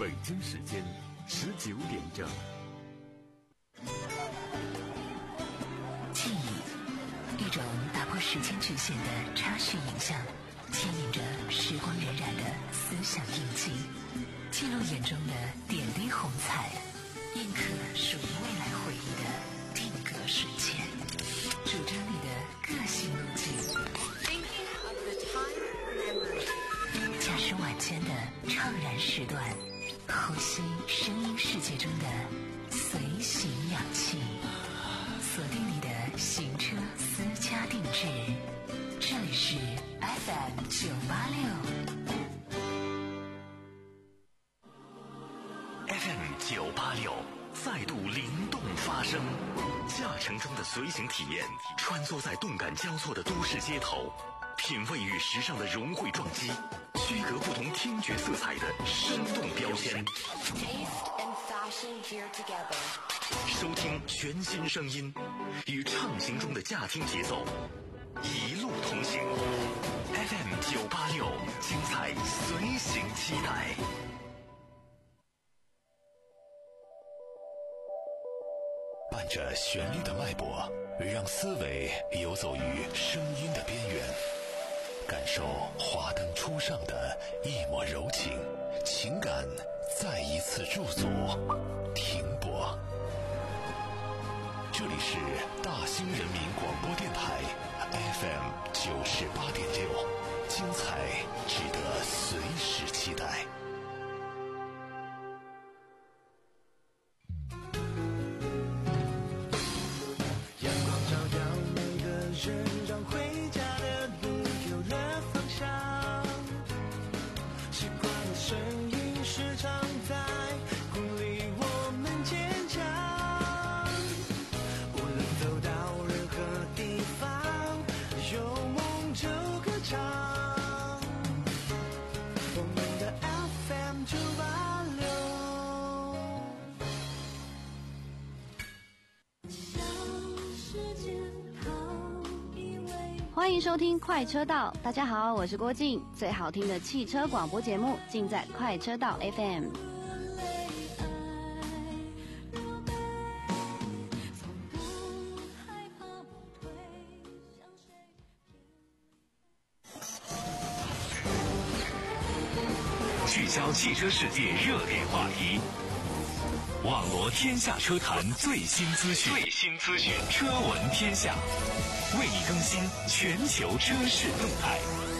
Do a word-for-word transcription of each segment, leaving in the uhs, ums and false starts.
北京时间十九点整。 记忆，一种打破时间局限的插叙影像，牵引着时光荏苒的思想印记，记录眼中的点滴红彩，印刻属于未来回忆的定格瞬间，主张你的个性路径。驾驶晚间的怅然时段，呼吸声音世界中的随行氧气，锁定你的行车私家定制。这里是 F M 九八六 F M 九八六再度灵动发声，驾乘中的随行体验，穿梭在动感交错的都市街头，品味与时尚的融汇撞击，区隔不同听觉色彩的生动标签，收听全新声音，与畅行中的驾听节奏一路同行。 F M 九八六，精彩随行期待。伴着旋律的脉搏，让思维游走于声音的边缘，感受华灯初上的一抹柔情，情感再一次驻足停泊。这里是大兴人民广播电台 F M 九十八点六，精彩值得随时期待。 欢迎收听快车道，大家好，我是郭静，最好听的汽车广播节目尽在快车道 F M。 聚焦汽车世界热点话题，网罗天下车坛最新资讯，最新资讯，车闻天下，为你更新全球车市动态。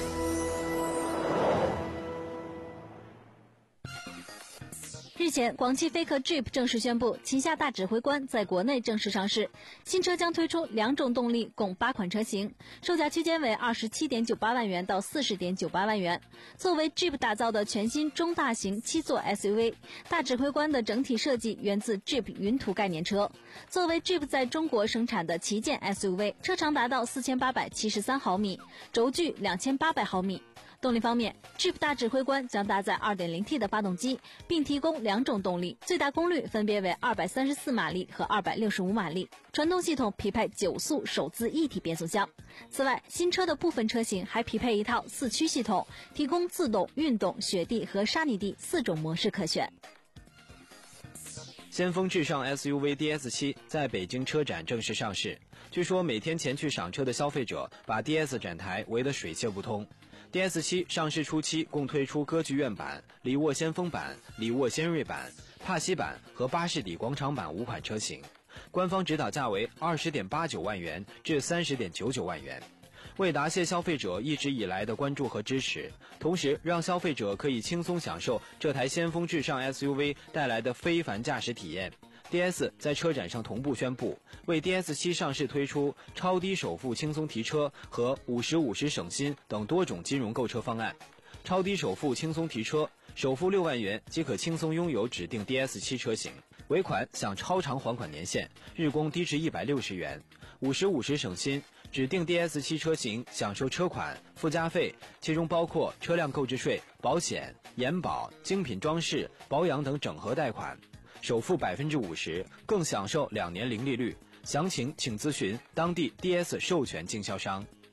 日前，广汽菲克 Jeep 正式宣布，旗下大指挥官在国内正式上市。新车将推出两种动力，共八款车型，售价区间为 二十七点九八万元到 四十点九八万元。作为 Jeep 打造的全新中大型七座 S U V， 大指挥官的整体设计源自 Jeep 云途概念车。作为 Jeep 在中国生产的旗舰 S U V， 车长达到四千八百七十三毫米，轴距两千八百毫米。动力方面， Jeep 大指挥官将搭载 二点零 T 的发动机，并提供两种动力，最大功率分别为二百三十四马力和二百六十五马力，传动系统匹配九速手自一体变速箱。此外，新车的部分车型还匹配一套四驱系统，提供自动、运动、雪地和沙泥地四种模式可选。 先锋至上 S U V D S 七 在北京车展正式上市，据说每天前去赏车的消费者把 D S 展台围得水泄不通。D S 七 上市初期共推出歌剧院版、里沃先锋版、里沃先锐版、帕西版和巴士底广场版五款车型，官方指导价为 二十点八九万元至 三十点九九万元。为答谢消费者一直以来的关注和支持，同时让消费者可以轻松享受这台先锋至上 S U V 带来的非凡驾驶体验， D S 在车展上同步宣布，为 D S 七 上市推出超低首付轻松提车和五十五十省心等多种金融购车方案。超低首付轻松提车，首付六万元即可轻松拥有指定 D S 七 车型，尾款享超长还款年限，日供低至一百六十元。五十五十省心，指定 D S 七 车型享受车款、附加费，其中包括车辆购置税、保险、延保、精品装饰、保养等整合贷款，首付 百分之五十， 更享受两年零利率。详情请咨询当地 D S 授权经销商。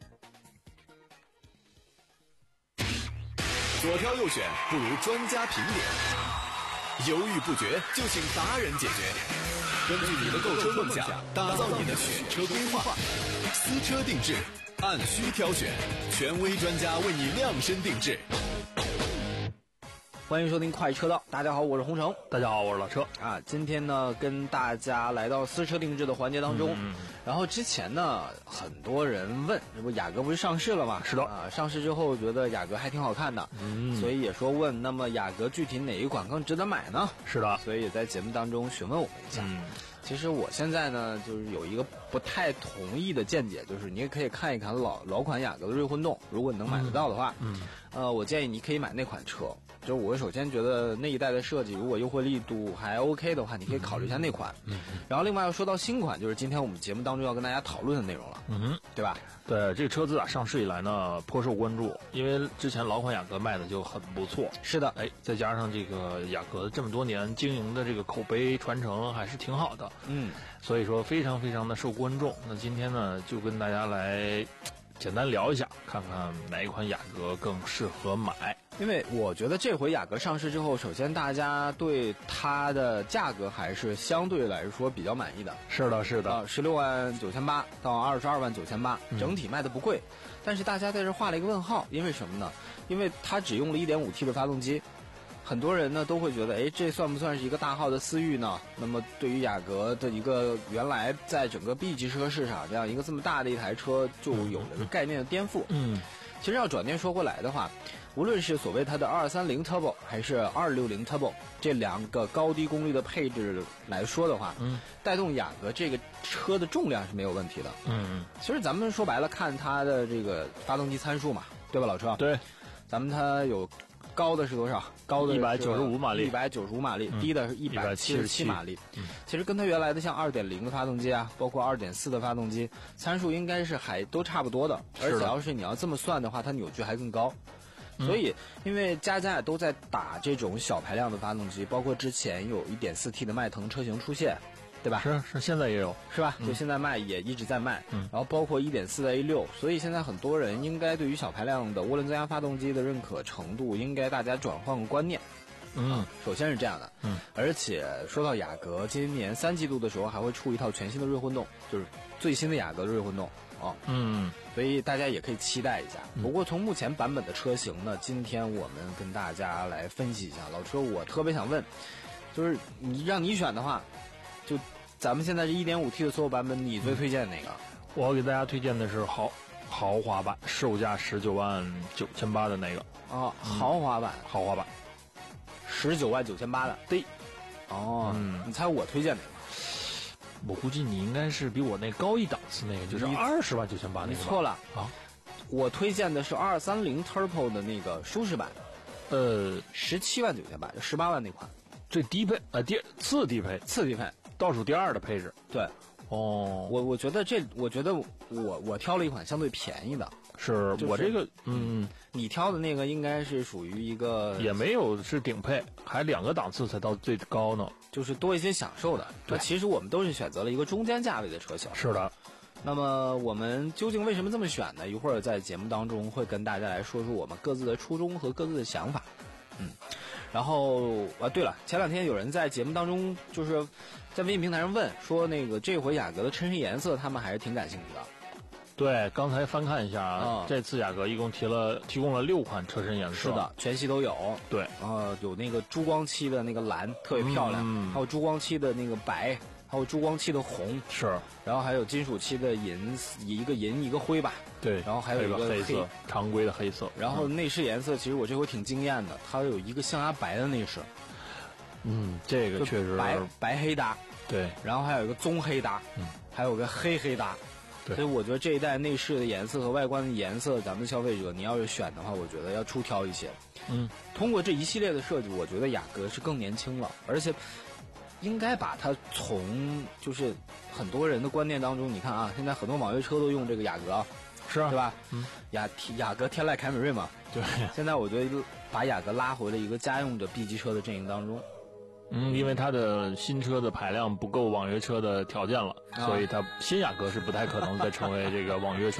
左挑右选不如专家评点， 犹豫不决就请达人解决。根据你的购车梦想，打造你的选车规划，私车定制，按需挑选，权威专家为你量身定制。 欢迎收听快车道，大家好，我是洪城。 大家好，我是老车啊。今天呢，跟大家来到私车定制的环节当中。嗯、然后之前呢，很多人问，这不雅阁不是上市了吗？ 是的啊，上市之后觉得雅阁还挺好看的，嗯，所以也说问，那么雅阁具体哪一款更值得买呢？ 是的， 所以也在节目当中询问我们一下。嗯，其实我现在呢，就是有一个不太同意的见解，就是你也可以看一看老老款雅阁的锐混动，如果你能买得到的话，嗯，呃，我建议你可以买那款车。就是我首先觉得那一代的设计，如果优惠力度还 OK 的话，你可以考虑一下那款。嗯，然后另外要说到新款，就是今天我们节目当中要跟大家讨论的内容了。嗯，对吧？ 对，这个车自打上市以来呢，颇受关注，因为之前老款雅阁卖的就很不错。 是的， 哎，再加上这个雅阁这么多年经营的这个口碑传承还是挺好的。嗯，所以说非常非常的受关注。那今天呢，就跟大家来简单聊一下，看看哪一款雅阁更适合买。 因为我觉得这回雅阁上市之后，首先大家对它的价格还是相对来说比较满意的。 是的，是的， 呃，十六万九千八到二十二万九千八，整体卖的不贵。嗯、但是大家在这画了一个问号，因为什么呢？因为它只用了 一点五 T 的发动机。很多人呢都会觉得，哎，这算不算是一个大号的思域呢？那么对于雅阁的一个原来在整个 B 级车市场这样一个这么大的一台车，就有了个概念的颠覆。嗯，其实要转念说过来的话，无论是所谓它的二三零 Turbo 还是二六零 Turbo 这两个高低功率的配置来说的话，嗯，带动雅阁这个车的重量是没有问题的。嗯，其实咱们说白了看它的这个发动机参数嘛，对吧，老车？ 对， 咱们它有。高的是多少？高的一百九十五马力， 一百九十五马力，嗯、低的是一百七十七马力。嗯、其实跟它原来的像二点零的发动机啊，包括二点四的发动机，参数应该是还都差不多的。而且要是你要这么算的话，它扭矩还更高。嗯、所以，因为家家都在打这种小排量的发动机，包括之前有 一点四 T 的迈腾车型出现。对吧？ 是是，现在也有， 是吧？就现在卖也一直在卖，嗯，然后包括 一点四 的 A 六，所以现在很多人应该对于小排量的涡轮增压发动机的认可程度，应该大家转换个观念。嗯，首先是这样的，嗯，而且说到雅阁，今年三季度的时候还会出一套全新的锐混动，就是最新的雅阁的锐混动哦，嗯，所以大家也可以期待一下。不过从目前版本的车型呢，今天我们跟大家来分析一下。老车，我特别想问，就是你让你选的话。就咱们现在是 一点五 T 的所有版本，你最推荐哪个？ 我给大家推荐的是豪豪华版，售价十九万九千八的那个。 哦，豪华版， 豪华版， 十九万九千八的。 对。 哦，嗯、你猜我推荐哪个？ 我估计你应该是比我那高一档次那个，就是二十万九千八那个。 你错了啊！我推荐的是二三零 Turbo 的那个舒适版， 呃， 十七万九千八，就十八万那款。 最低配呃，第次低配， 次低配。 倒数第二的配置， 对，哦，我我觉得这，我觉得我我挑了一款相对便宜的， 是、就是、我这个，嗯， 你挑的那个应该是属于一个， 也没有是顶配，还两个档次才到最高呢， 就是多一些享受的。那其实我们都是选择了一个中间价位的车型， 是的。 那么我们究竟为什么这么选呢？一会儿在节目当中会跟大家来说说我们各自的初衷和各自的想法，嗯。然后啊，对了，前两天有人在节目当中，就是在微信平台上问说，那个这回雅阁的车身颜色，他们还是挺感兴趣的。 对，刚才翻看一下啊，嗯、这次雅阁一共提了提供了六款车身颜色， 是的，全系都有。 对， 然后有那个珠光漆的那个蓝，特别漂亮，嗯、还有珠光漆的那个白。还有珠光漆的红是， 然后还有金属漆的银，一个银一个灰吧， 对， 然后还有一个黑色，常规的黑色。 然后内饰颜色，其实我这回挺惊艳的，它有一个象牙白的内饰， 嗯，这个确实白白黑搭， 对， 然后还有一个棕黑搭，嗯，还有个黑黑搭， 对， 所以我觉得这一代内饰的颜色和外观的颜色，咱们消费者你要是选的话，我觉得要出挑一些，嗯，通过这一系列的设计，我觉得雅阁是更年轻了，而且。应该把它从就是很多人的观念当中，你看啊，现在很多网约车都用这个雅阁， 是啊， 对吧？嗯，雅雅阁天籁凯美瑞嘛， 对。 现在我觉得把雅阁拉回了一个家用的 B 级车的阵营当中。 嗯，因为它的新车的排量不够网约车的条件了，啊、所以它新雅阁是不太可能再成为这个网约车了。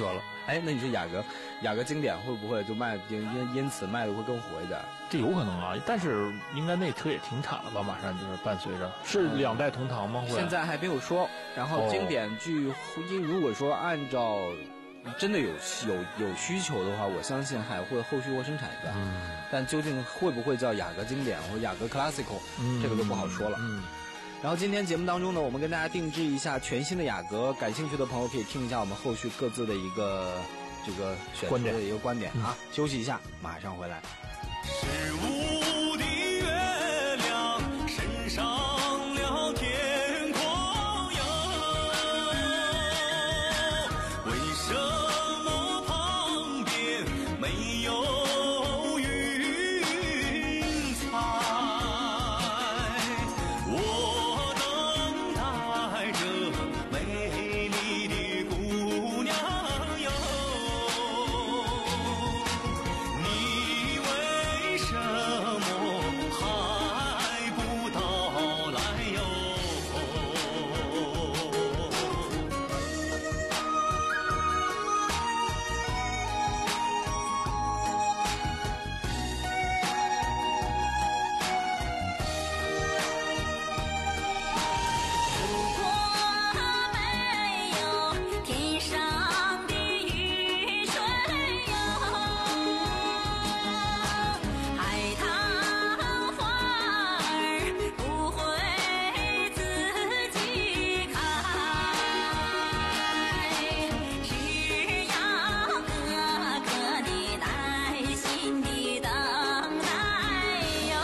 哎，那你说雅阁，雅阁经典会不会就卖因因因此卖的会更火一点？ 这有可能啊，但是应该那车也停产了吧？马上就是伴随着是两代同堂吗？会现在还没有说。然后经典据因如果说按照真的有有有需求的话，我相信还会后续会生产的。嗯，但究竟会不会叫雅阁经典或者雅阁 Classical，、嗯、这个就不好说了。嗯。然后今天节目当中呢，我们跟大家定制一下全新的雅阁，感兴趣的朋友可以听一下我们后续各自的一个这个选择的一个观点啊。嗯、休息一下，马上回来。 十五的月亮升上了天空哟，为什么旁边没有云彩？我等待着美丽的姑娘哟，你为什么还不到来哟？ 如果没有天上的雨水哟，海棠花儿不会自己开，只要哥哥你耐心地等待哟，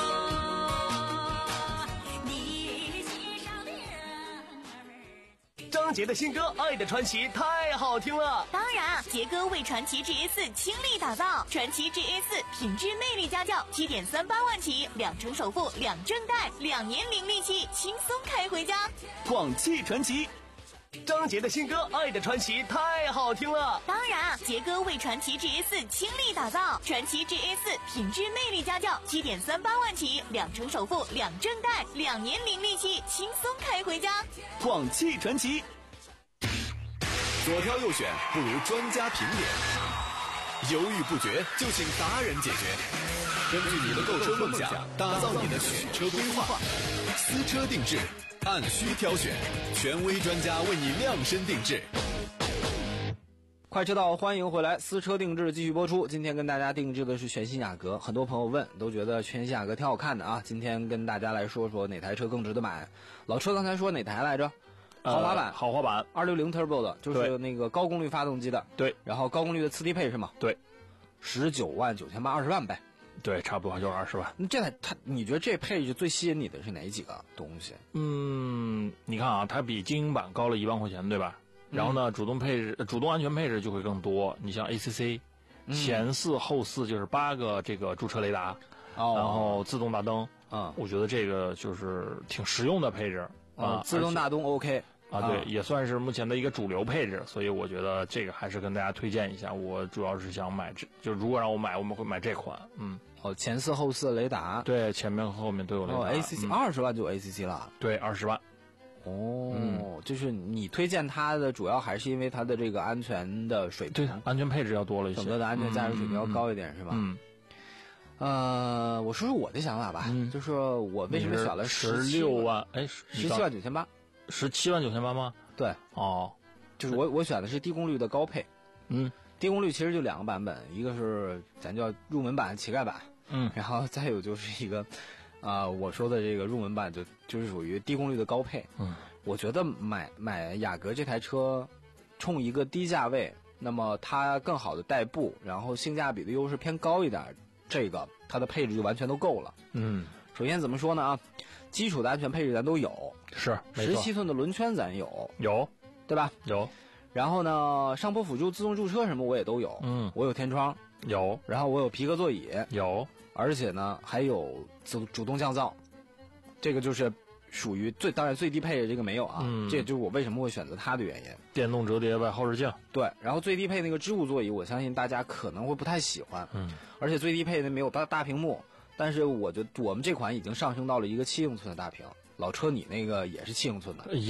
你心上的人儿。 张杰的新歌《爱的传奇》太好听了。 当然，杰哥为传奇 G S 倾力打造，传奇 G S 品质魅力家轿，七点三八万起，两成首付，两证贷，两年零利息，轻松开回家。 广汽传祺，张杰的新歌《爱的传奇》太好听了。 当然，杰哥为传奇 G S 倾力打造，传奇 G S 品质魅力家轿，七点三八万起，两成首付，两证贷，两年零利息，轻松开回家。 广汽传祺， 左挑右选不如专家评点，犹豫不决就请达人解决。根据你的购车梦想，打造你的选车规划，私车定制，按需挑选，权威专家为你量身定制。 快车道，欢迎回来，私车定制继续播出。今天跟大家定制的是全新雅阁，很多朋友问都觉得全新雅阁挺好看的啊。今天跟大家来说说哪台车更值得买。老车刚才说哪台来着？豪华版， 呃、豪华版二六零 Turbo 的，就是那个高功率发动机的。 对， 然后高功率的次低配是吗？ 对， 十九万九千八，二十万呗。 对，差不多就是二十万。 那这台它，你觉得这配置最吸引你的是哪几个东西？ 嗯，你看啊，它比精英版高了一万块钱，对吧？然后呢，主动配置、主动安全配置就会更多。你像 A C C，、嗯、前四后四就是八个这个驻车雷达，哦、然后自动大灯。 嗯， 我觉得这个就是挺实用的配置。 啊、嗯，自动大灯 OK 啊，对，也算是目前的一个主流配置，所以我觉得这个还是跟大家推荐一下。我主要是想买这，就如果让我买，我们会买这款。嗯， 哦，前四后四雷达， 对，前面和后面都有雷达。 哦 ，A C C 二十万就有 A C C 了， 对，二十万。 哦、嗯，就是你推荐它的主要还是因为它的这个安全的水平， 对，安全配置要多了一些， 整个的安全驾驶水平要高一点，嗯、是吧？ 嗯。 呃，我说说我的想法吧，嗯、就是我为什么选了十六万？哎， 十七万九千八。 十七万九千八吗？ 对， 哦， 就是我我选的是低功率的高配， 嗯， 低功率其实就两个版本，一个是咱叫入门版、乞丐版， 嗯， 然后再有就是一个，啊、呃，我说的这个入门版就就是属于低功率的高配， 嗯， 我觉得买买雅阁这台车，冲一个低价位，那么它更好的代步，然后性价比的优势偏高一点，这个它的配置就完全都够了， 嗯， 首先怎么说呢啊？基础的安全配置咱都有， 是十七寸的轮圈咱有， 有， 对吧？ 有。 然后呢，上坡辅助、自动驻车什么我也都有， 嗯， 我有天窗， 有。 然后我有皮革座椅， 有。 而且呢，还有主主动降噪，这个就是属于最当然最低配的这个没有啊， 嗯， 这也就是我为什么会选择它的原因。 电动折叠外后视镜， 对。然后最低配那个织物座椅，我相信大家可能会不太喜欢， 嗯， 而且最低配的没有大大屏幕。但是我觉得我们这款已经上升到了一个七英寸的大屏，老车你那个也是七英寸的， 一样，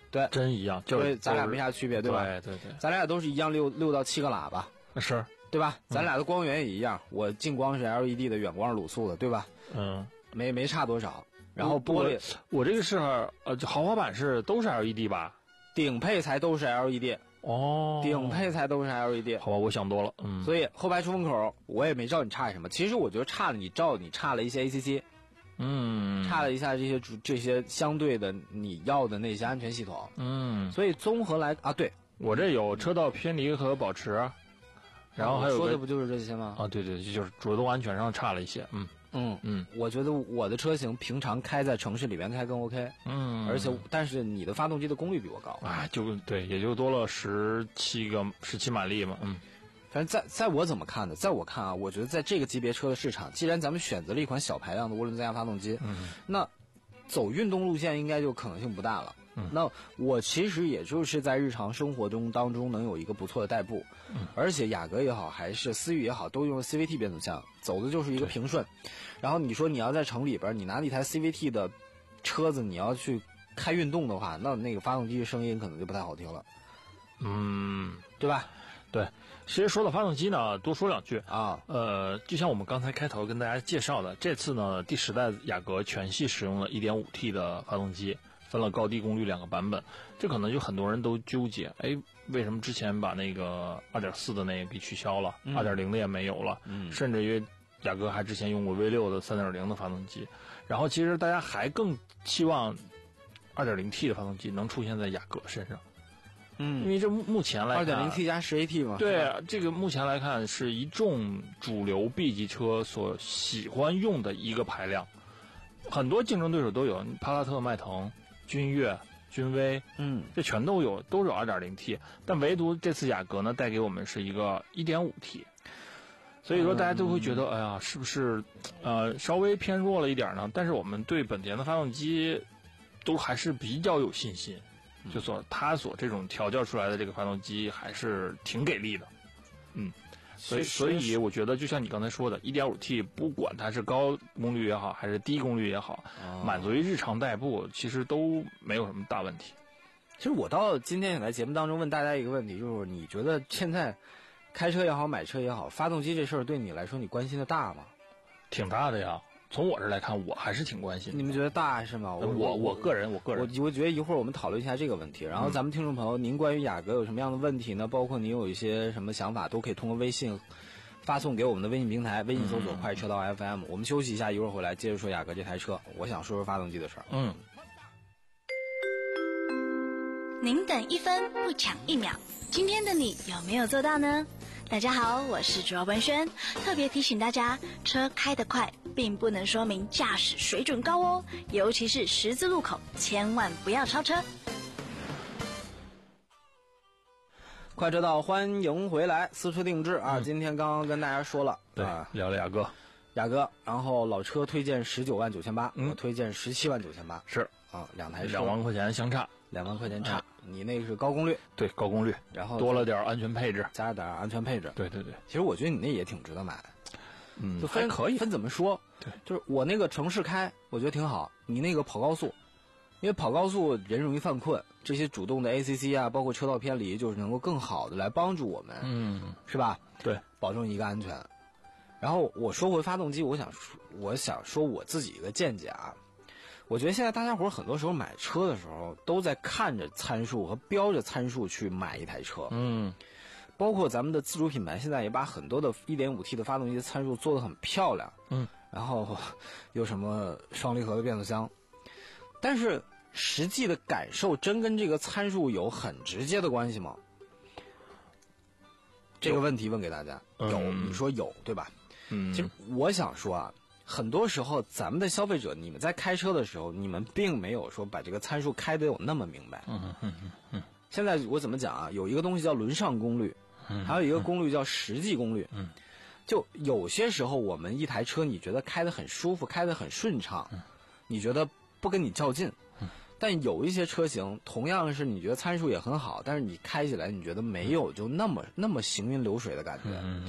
对， 真一样，就是咱俩没啥区别，对吧？ 对对对， 咱俩都是一样六六到七个喇叭， 是， 对吧？咱俩的光源也一样，我近光是 L E D 的，远光是卤素的，对吧？ 嗯， 没没差多少。然后玻璃， 我, 我这个是呃豪华版是都是 L E D 吧？ 顶配才都是 L E D。 哦， 顶配才都是 L E D。 好吧，我想多了。嗯， 所以后排出风口我也没照你差什么。其实我觉得差了你照你差了一些 A C C。 嗯， 差了一下这些这些相对的你要的那些安全系统。 嗯， 所以综合来啊，对我这有车道偏离和保持，然后还有说的不就是这些吗？ 啊，对对，就是主动安全上差了一些。嗯嗯嗯， 我觉得我的车型平常开在城市里面开更 OK。 嗯， 而且但是你的发动机的功率比我高啊，就对，也就多了十七个十七马力嘛。嗯。 反正在在我怎么看的，在我看啊，我觉得在这个级别车的市场，既然咱们选择了一款小排量的涡轮增压发动机， 嗯， 那走运动路线应该就可能性不大了。 嗯， 那我其实也就是在日常生活中当中能有一个不错的代步， 嗯， 而且雅阁也好，还是思域也好，都用 C V T 变速箱，走的就是一个平顺。然后你说你要在城里边，你拿一台 C V T 的车子，你要去开运动的话，那那个发动机的声音可能就不太好听了。 嗯， 对吧？ 对，其实说到发动机呢，多说两句啊。 呃，就像我们刚才开头跟大家介绍的，这次呢，第十代雅阁全系使用了 一点五 T 的发动机，分了高低功率两个版本。这可能就很多人都纠结，哎，为什么之前把那个 二点四 的那个给取消了， 嗯、 二点零 的也没有了， 嗯， 甚至于雅阁还之前用过 V 六 的 三点零 的发动机。然后其实大家还更期望 二点零 T 的发动机能出现在雅阁身上。 嗯， 因为这目前来看二点零 T 加十 A T 嘛， 对，这个目前来看是一众主流 B 级车所喜欢用的一个排量，很多竞争对手都有，帕萨特、迈腾、君越、君威， 嗯， 这全都有，都是 二点零 T， 但唯独这次雅阁呢带给我们是一个 一点五 T， 所以说大家都会觉得， 嗯、 哎呀，是不是呃稍微偏弱了一点呢？但是我们对本田的发动机都还是比较有信心。就说它所这种调教出来的这个发动机还是挺给力的，嗯，所以所以我觉得就像你刚才说的 一点五 T 不管它是高功率也好还是低功率也好， 哦、 满足于日常代步其实都没有什么大问题。 其实我到今天也在节目当中问大家一个问题，就是你觉得现在开车也好买车也好，发动机这事儿对你来说你关心的大吗？ 挺大的呀。从我这来看，我还是挺关心的。 你们觉得大是吗？ 我我我个人，我个人， 我我觉得一会儿我们讨论一下这个问题。然后咱们听众朋友，嗯、您关于雅阁有什么样的问题呢？包括您有一些什么想法，都可以通过微信发送给我们的微信平台，微信搜索“快车道 F M”。我们休息一下，一会儿回来接着说雅阁这台车。我想说说发动机的事儿。 嗯。 您等一分不抢一秒，今天的你有没有做到呢？大家好，我是主要文轩，特别提醒大家，车开得快并不能说明驾驶水准高哦，尤其是十字路口，千万不要超车。 快车道，欢迎回来，私车定制啊！ 嗯、 今天刚刚跟大家说了， 对， 啊、 聊聊雅阁， 雅阁，然后老车推荐十九万九千八， 嗯， 我推荐十七万九千八， 是啊，两台车两万块钱相差。 两万块钱差，嗯、你那个是高功率， 对高功率， 然后多了点安全配置， 加了点安全配置， 对对对。 其实我觉得你那也挺值得买， 嗯， 就分还可以分怎么说， 对， 就是我那个城市开，我觉得挺好，你那个跑高速，因为跑高速人容易犯困，这些主动的 A C C 啊，包括车道偏离，就是能够更好的来帮助我们， 嗯， 是吧？ 对， 保证一个安全。然后我说回发动机，我想说，我想说我自己一个见解啊。我觉得现在大家伙很多时候买车的时候都在看着参数和标着参数去买一台车， 嗯， 包括咱们的自主品牌现在也把很多的 一点五 T 的发动机的参数做得很漂亮， 嗯， 然后有什么双离合的变速箱，但是实际的感受真跟这个参数有很直接的关系吗？这个问题问给大家，有， 嗯、 你说有对吧？ 嗯， 其实我想说啊。很多时候，咱们的消费者，你们在开车的时候，你们并没有说把这个参数开得有那么明白。 嗯嗯嗯嗯。 现在我怎么讲啊？有一个东西叫轮上功率，还有一个功率叫实际功率。 嗯。 就有些时候，我们一台车，你觉得开得很舒服，开得很顺畅，你觉得不跟你较劲。但有一些车型，同样是你觉得参数也很好，但是你开起来你觉得没有就那么那么行云流水的感觉。 嗯嗯。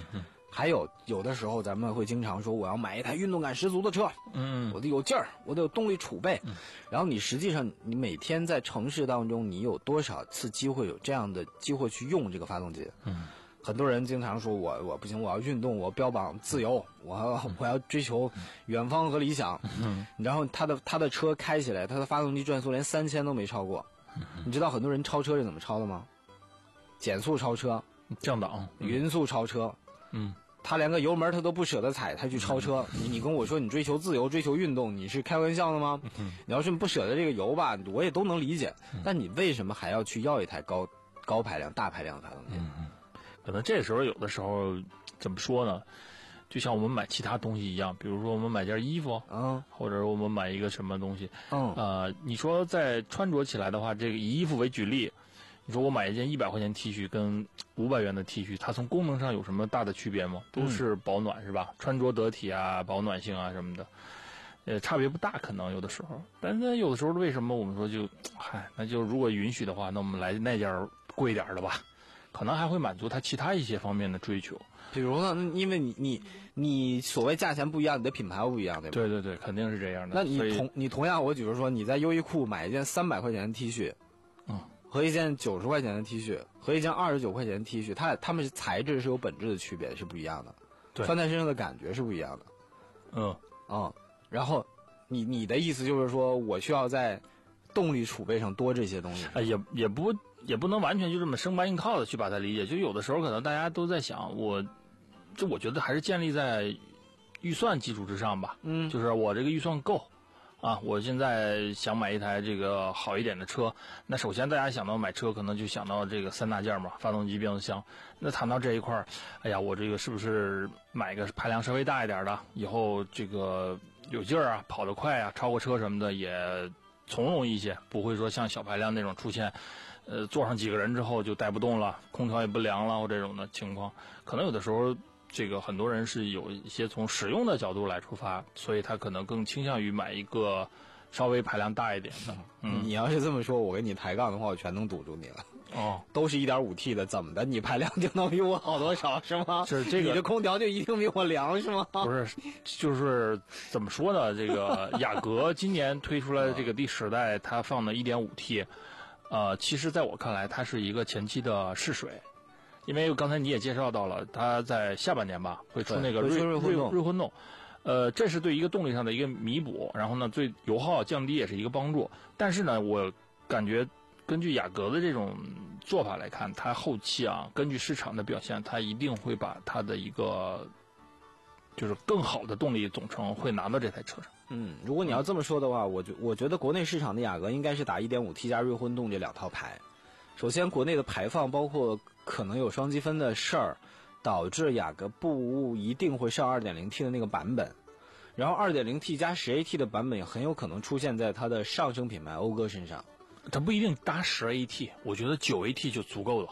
还有有的时候咱们会经常说我要买一台运动感十足的车，嗯，我得有劲儿，我得有动力储备。嗯、然后你实际上你每天在城市当中，你有多少次机会有这样的机会去用这个发动机？嗯。很多人经常说我我不行，我要运动，我标榜自由，我要我要追求远方和理想。嗯，然后他的他的车开起来，他的发动机转速连三千都没超过。你知道很多人超车是怎么超的吗？减速超车， 降档， 匀速超车。嗯，他连个油门他都不舍得踩，他去超车。你你跟我说你追求自由，追求运动，你是开玩笑的吗？嗯，你要是不舍得这个油吧，我也都能理解。但你为什么还要去要一台高高排量、大排量的发动机？ 嗯嗯。可能这时候有的时候怎么说呢？就像我们买其他东西一样，比如说我们买件衣服，嗯，或者我们买一个什么东西，嗯，呃，你说在穿着起来的话，这个以衣服为举例，你说我买一件一百块钱 T 恤跟五百元的 T 恤，它从功能上有什么大的区别吗？都是保暖、嗯、是吧？穿着得体啊，保暖性啊什么的，呃，差别不大，可能有的时候。但是有的时候为什么我们说就，嗨，那就如果允许的话，那我们来那件贵点的吧。可能还会满足他其他一些方面的追求， 比如呢，因为你你你所谓价钱不一样，你的品牌不一样，对吧？ 对对对，肯定是这样的。 那你同你同样，我比如说你在优衣库买一件三百块钱的 T 恤，嗯，和一件九十块钱的 T 恤，和一件二十九块钱的 T 恤，它它们材质是有本质的区别，是不一样的，对，穿在身上的感觉是不一样的。嗯嗯，然后你你的意思就是说我需要在动力储备上多这些东西？ 啊，也也不。也不能完全就这么生搬硬套的去把它理解，就有的时候可能大家都在想，我，这我觉得还是建立在预算基础之上吧。嗯，就是我这个预算够，啊，我现在想买一台这个好一点的车，那首先大家想到买车，可能就想到这个三大件嘛，发动机、变速箱。那谈到这一块儿，哎呀，我这个是不是买个排量稍微大一点的，以后这个有劲儿啊，跑得快啊，超过车什么的也从容一些，不会说像小排量那种出现。呃，坐上几个人之后就带不动了，空调也不凉了，或这种的情况，可能有的时候，这个很多人是有一些从使用的角度来出发，所以他可能更倾向于买一个稍微排量大一点的。 嗯，你要是这么说，我跟你抬杠的话，我全能堵住你了。哦，都是 一点五 T 的，怎么的？你排量就能比我好多少是吗？ 是这个， 你这空调就一定比我凉是吗？ 不是，就是怎么说呢？这个雅阁今年推出来的这个第十代，它放的 一点五 T。呃，其实在我看来，它是一个前期的试水，因为刚才你也介绍到了，它在下半年吧会出那个锐锐锐混动，呃，这是对一个动力上的一个弥补，然后呢，对油耗降低也是一个帮助。但是呢，我感觉根据雅阁的这种做法来看，它后期啊，根据市场的表现，它一定会把它的一个就是更好的动力总成会拿到这台车上。 嗯，如果你要这么说的话，我觉我觉得国内市场的雅阁应该是打 一点五 T 加锐混动这两套牌。首先，国内的排放包括可能有双积分的事儿，导致雅阁不一定会上 二点零 T 的那个版本。然后 二点零 T 加 十 A T 的版本也很有可能出现在它的上升品牌讴歌身上。 它不一定搭 十 A T， 我觉得 九 A T 就足够了。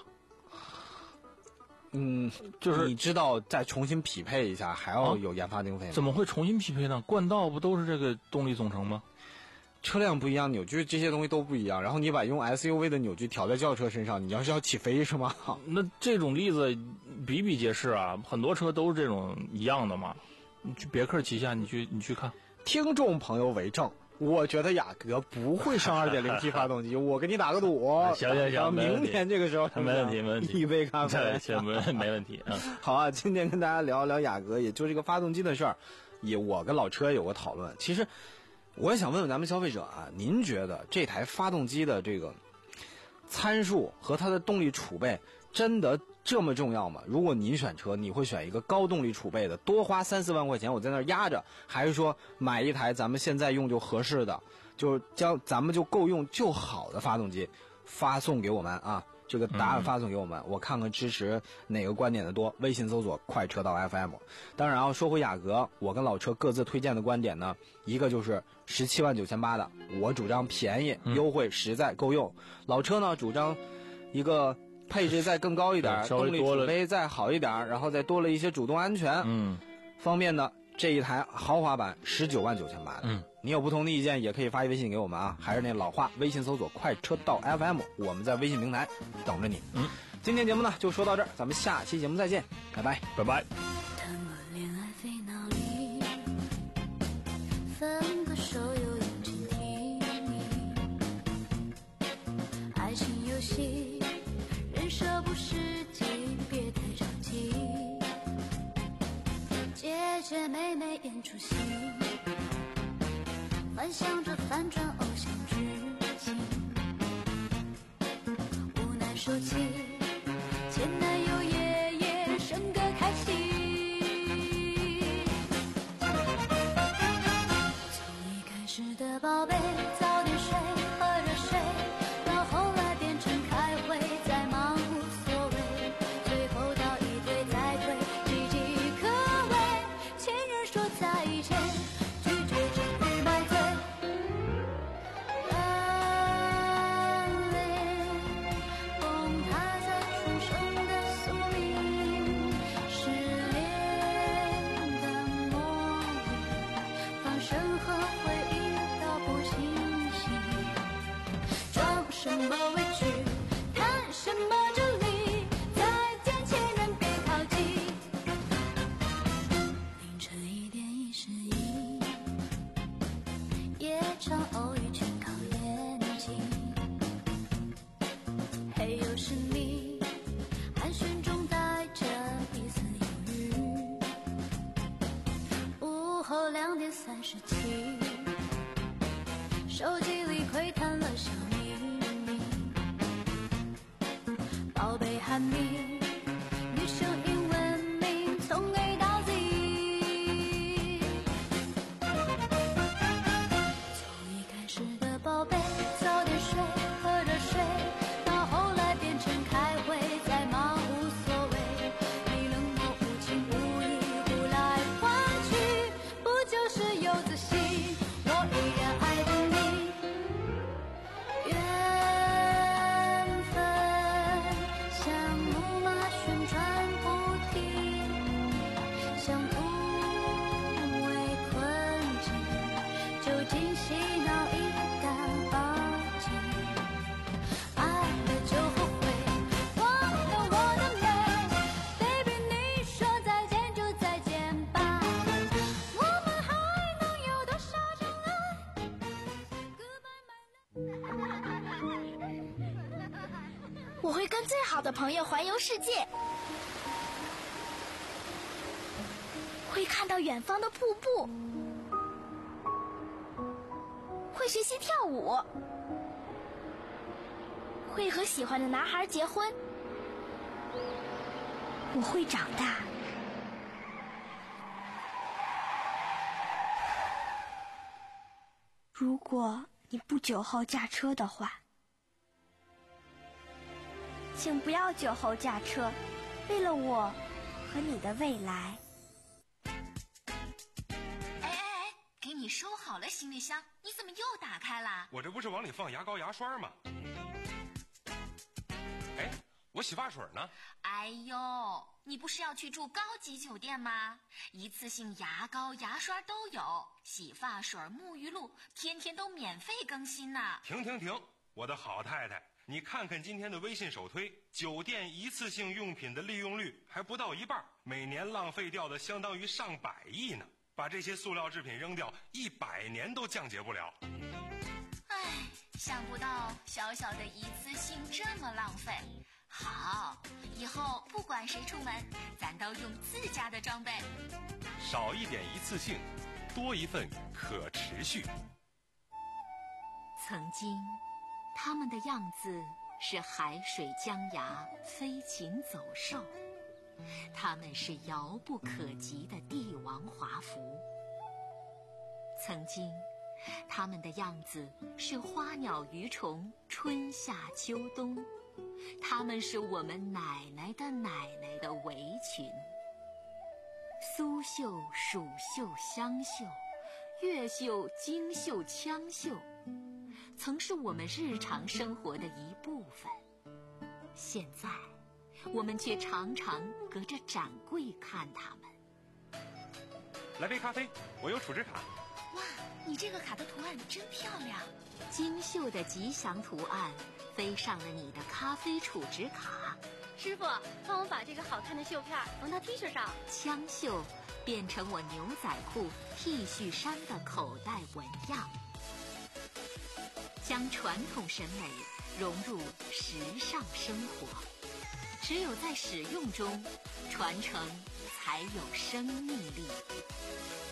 嗯，就是你知道再重新匹配一下还要有研发经费吗？ 怎么会重新匹配呢？冠道不都是这个动力总成吗？ 车辆不一样，扭矩这些东西都不一样，然后你把用 S U V 的扭矩调在轿车身上，你要是要起飞是吗？ 那这种例子比比皆是啊，很多车都是这种一样的嘛。你去别克旗下，你去你去看。 听众朋友为证，我觉得雅阁不会上 二点零 T 发动机，我给你打个赌。 行行行， 明天这个时候没问题，没问题， 一杯咖啡， 行，没没问题。嗯， 好啊，今天跟大家聊一聊雅阁，也就这个发动机的事儿，也我跟老车有个讨论。其实我也想问问咱们消费者啊，您觉得这台发动机的这个参数和它的动力储备真的这么重要吗？如果您选车，你会选一个高动力储备的，多花三四万块钱我在那儿压着，还是说买一台咱们现在用就合适的，就将咱们就够用就好的发动机发送给我们啊？这个答案发送给我们，嗯、我看看支持哪个观点的多。微信搜索快车道 F M。当然啊，说回雅阁，我跟老车各自推荐的观点呢，一个就是十七万九千八的，我主张便宜、优惠、实在、够用。老车呢主张一个配置再更高一点，动力储备再好一点，然后再多了一些主动安全嗯方面的这一台豪华版十九万九千八的。嗯。你有不同的意见也可以发微信给我们啊，还是那老话，微信搜索快车道 F M， 我们在微信平台等着你。嗯，今天节目呢就说到这儿，咱们下期节目再见，拜拜， 拜拜。 熟悉，幻想着反转偶像剧情，无奈说起前男友夜夜笙歌开心。从一开始的宝贝早点睡喝热水，到后来变成开会再忙无所谓，最后到一推再推岌岌可危。前任说再见，拒绝终于买醉，眼泪崩塌在唇上的宿命，失恋的魔力放任何回忆都不清晰，装什么委屈谈什么真理，再见前任别靠近。凌晨一点一十一，夜场偶遇全靠演技，嘿又是你，寒暄中带着一丝犹豫。午后两点三十七，手机里窥探了小秘密，宝贝喊你，女生英文名从 A 到 Z， 从一开始的宝贝早点睡喝热水，到后来变成开会再忙无所谓，你冷漠无情无义无来换取，不就是有自信我依然爱着你。缘分像木马旋转不停，像突围困境，究竟洗脑一干二净，爱了就后悔，忘了我的美 Baby 你说再见就再见吧，我们还能有多少真爱 Goodbye my love。 我会跟最好的朋友环游世界，会看到远方的瀑布，会学习跳舞，会和喜欢的男孩结婚。我会长大。如果你不酒后驾车的话，请不要酒后驾车，为了我和你的未来。 哎哎哎，给你收好了行李箱，你怎么又打开了？ 我这不是往里放牙膏牙刷吗？哎，我洗发水呢？ 哎呦，你不是要去住高级酒店吗？一次性牙膏牙刷都有，洗发水沐浴露天天都免费更新呢。 停停停，我的好太太，你看看今天的微信首推，酒店一次性用品的利用率还不到一半，每年浪费掉的相当于上百亿呢。把这些塑料制品扔掉，一百年都降解不了。 唉，想不到小小的一次性这么浪费。好，以后不管谁出门，咱都用自家的装备。 少一点一次性，多一份可持续。 曾经他们的样子是海水江崖，飞禽走兽，他们是遥不可及的帝王华服。曾经他们的样子是花鸟鱼虫，春夏秋冬，他们是我们奶奶的奶奶的围裙。苏绣、蜀绣、湘绣，越绣、京绣、羌绣，曾是我们日常生活的一部分。现在我们却常常隔着展柜看他们。 来杯咖啡，我有储值卡。 哇，你这个卡的图案真漂亮，精绣的吉祥图案飞上了你的咖啡储值卡。 师傅，帮我把这个好看的绣片缝到 T 恤上。 枪绣变成我牛仔裤、T 恤衫的口袋纹样，将传统审美融入时尚生活。只有在使用中，传承才有生命力。